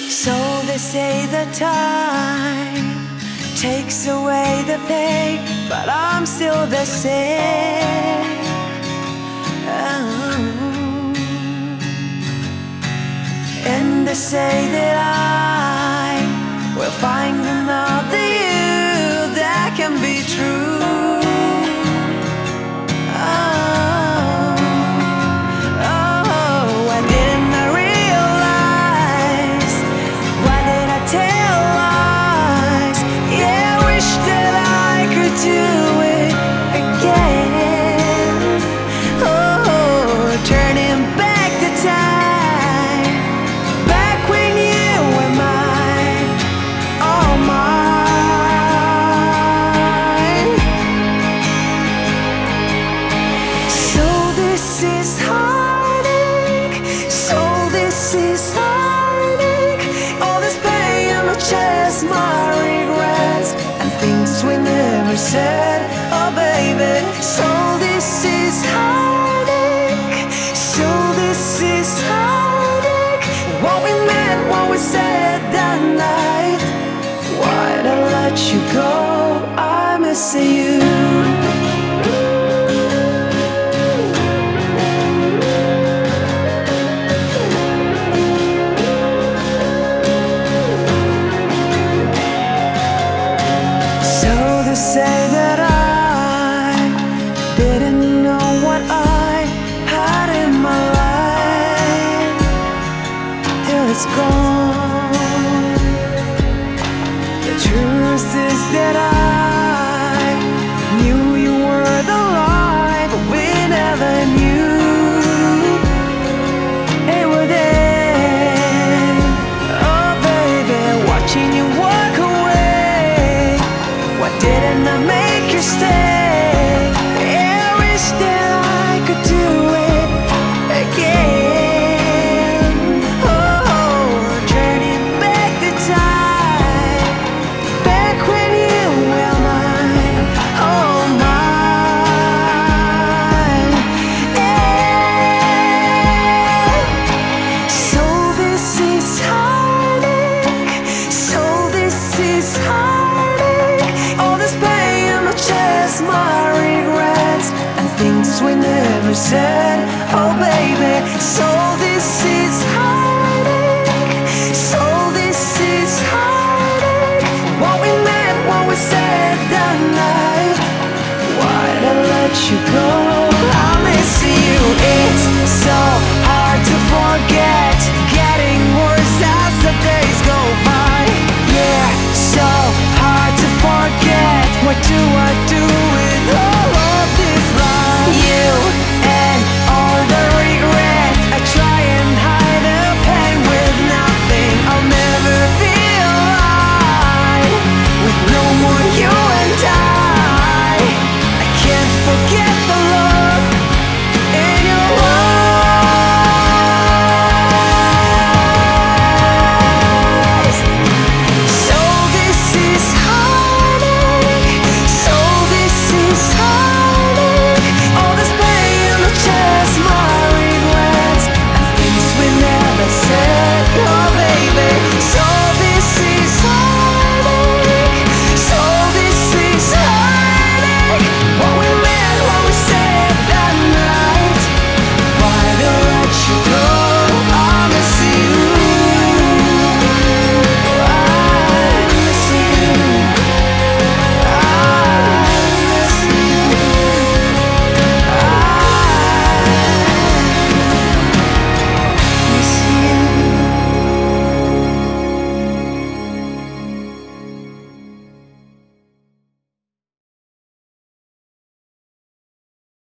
So they say the time takes away the pain, but I'm still the same. And they say that I will find another you that can be true. Why didn't I realize? Why did I tell lies? Yeah, I wish that I could do it again. Oh, turning back the time, back when you were mine, all mine. So this is heartache, so this is heartache. All this pain in my chest, my regrets, and things we never said. Oh baby, so this is heartache, so this is heartache. What we meant, what we said that night. Why'd I let you go? I miss you. To say that I didn't know what I had in my life till it's gone. The truth is that I knew you were the light, but we never knew it would end. Oh baby, watching you walk away, why didn't I make you stay? Yeah, I wish that I could do it again. Oh, turning back the time, back when you were mine, oh mine. Yeah. So this is heartache, so this is heartache. All this pain in my chest, my regrets, and things we never said. Oh baby, so this is heartache, so this is heartache. What we meant, what we said that night. Why'd I let you go?